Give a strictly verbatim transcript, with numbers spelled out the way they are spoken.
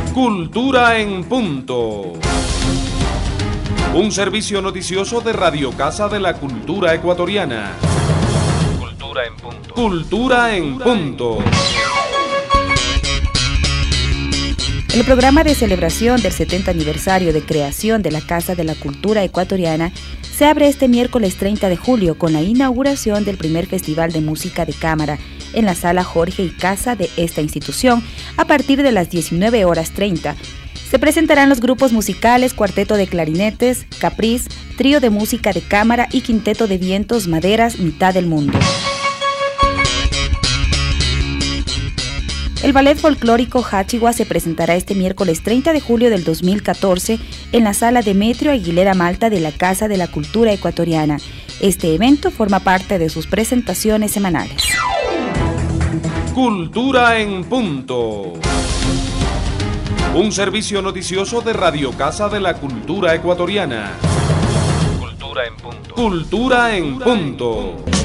Cultura en Punto. Un servicio noticioso de Radio Casa de la Cultura Ecuatoriana. Cultura en Punto. Cultura en Punto. El programa de celebración del setenta aniversario de creación de la Casa de la Cultura Ecuatoriana se abre este miércoles treinta de julio con la inauguración del primer Festival de Música de Cámara en la Sala Jorge y Casa de esta institución a partir de las diecinueve horas treinta. Se presentarán los grupos musicales Cuarteto de Clarinetes, Capriz, Trío de Música de Cámara y Quinteto de Vientos Maderas Mitad del Mundo. El ballet folclórico Hachigua se presentará este miércoles treinta de julio del dos mil catorce en la Sala Demetrio Aguilera Malta de la Casa de la Cultura Ecuatoriana. Este evento forma parte de sus presentaciones semanales. Cultura en Punto. Un servicio noticioso de Radio Casa de la Cultura Ecuatoriana. Cultura en Punto. Cultura en Punto.